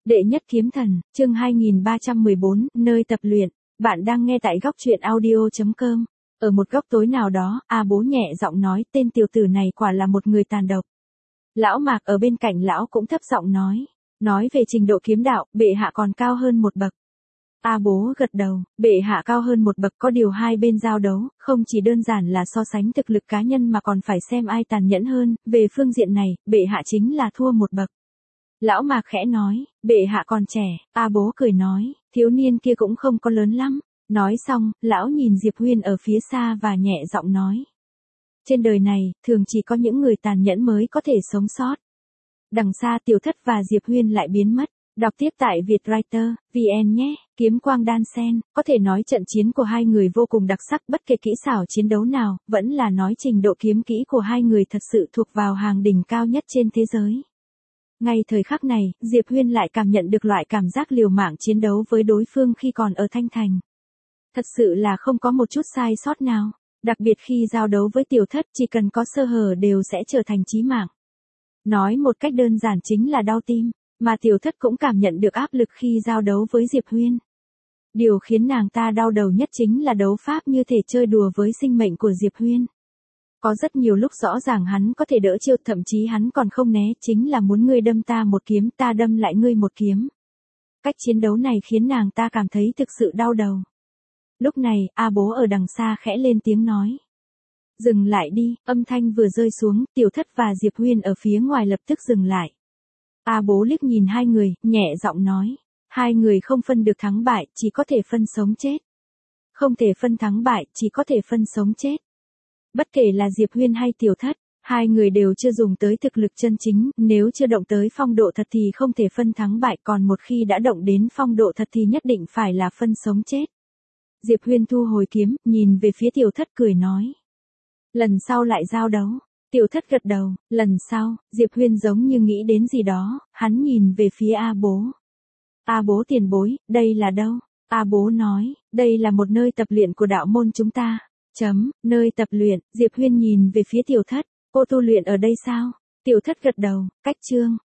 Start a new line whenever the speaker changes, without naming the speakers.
Đệ nhất kiếm thần, chương 2314, nơi tập luyện. Bạn đang nghe tại góc truyện audio.com. Ở một góc tối nào đó, A Bố nhẹ giọng nói, tên tiểu tử này quả là một người tàn độc. Lão Mạc ở bên cạnh lão cũng thấp giọng nói về trình độ kiếm đạo, bệ hạ còn cao hơn một bậc. A Bố gật đầu, bệ hạ cao hơn một bậc, có điều hai bên giao đấu, không chỉ đơn giản là so sánh thực lực cá nhân mà còn phải xem ai tàn nhẫn hơn, về phương diện này, bệ hạ chính là thua một bậc. Lão Mạc khẽ nói, bệ hạ còn trẻ. A Bố cười nói, thiếu niên kia cũng không có lớn lắm. Nói xong, lão nhìn Diệp Huyên ở phía xa và nhẹ giọng nói. Trên đời này, thường chỉ có những người tàn nhẫn mới có thể sống sót. Đằng xa Tiểu Thất và Diệp Huyên lại biến mất. Đọc tiếp tại Vietwriter, VN nhé. Kiếm quang đan sen, có thể nói trận chiến của hai người vô cùng đặc sắc, bất kể kỹ xảo chiến đấu nào, vẫn là nói trình độ kiếm kỹ của hai người thật sự thuộc vào hàng đỉnh cao nhất trên thế giới. Ngay thời khắc này, Diệp Huyên lại cảm nhận được loại cảm giác liều mạng chiến đấu với đối phương khi còn ở Thanh Thành. Thật sự là không có một chút sai sót nào, đặc biệt khi giao đấu với Tiểu Thất, chỉ cần có sơ hở đều sẽ trở thành chí mạng. Nói một cách đơn giản chính là đau tim, mà Tiểu Thất cũng cảm nhận được áp lực khi giao đấu với Diệp Huyên. Điều khiến nàng ta đau đầu nhất chính là đấu pháp như thể chơi đùa với sinh mệnh của Diệp Huyên. Có rất nhiều lúc rõ ràng hắn có thể đỡ chiêu, thậm chí hắn còn không né, chính là muốn ngươi đâm ta một kiếm, ta đâm lại ngươi một kiếm. Cách chiến đấu này khiến nàng ta cảm thấy thực sự đau đầu. Lúc này, A Bố ở đằng xa khẽ lên tiếng nói. Dừng lại đi, âm thanh vừa rơi xuống, Tiểu Thất và Diệp Huyên ở phía ngoài lập tức dừng lại. A Bố liếc nhìn hai người, nhẹ giọng nói. Hai người không phân được thắng bại, chỉ có thể phân sống chết. Không thể phân thắng bại, chỉ có thể phân sống chết. Bất kể là Diệp Huyên hay Tiểu Thất, hai người đều chưa dùng tới thực lực chân chính, nếu chưa động tới phong độ thật thì không thể phân thắng bại, còn một khi đã động đến phong độ thật thì nhất định phải là phân sống chết. Diệp Huyên thu hồi kiếm, nhìn về phía Tiểu Thất cười nói. Lần sau lại giao đấu. Tiểu Thất gật đầu, lần sau, Diệp Huyên giống như nghĩ đến gì đó, hắn nhìn về phía A Bố. A Bố tiền bối, đây là đâu? A Bố nói, đây là một nơi tập luyện của đạo môn chúng ta. Nơi tập luyện, Diệp Huyên nhìn về phía Tiểu Thất, cô tu luyện ở đây sao? Tiểu Thất gật đầu, cách chương.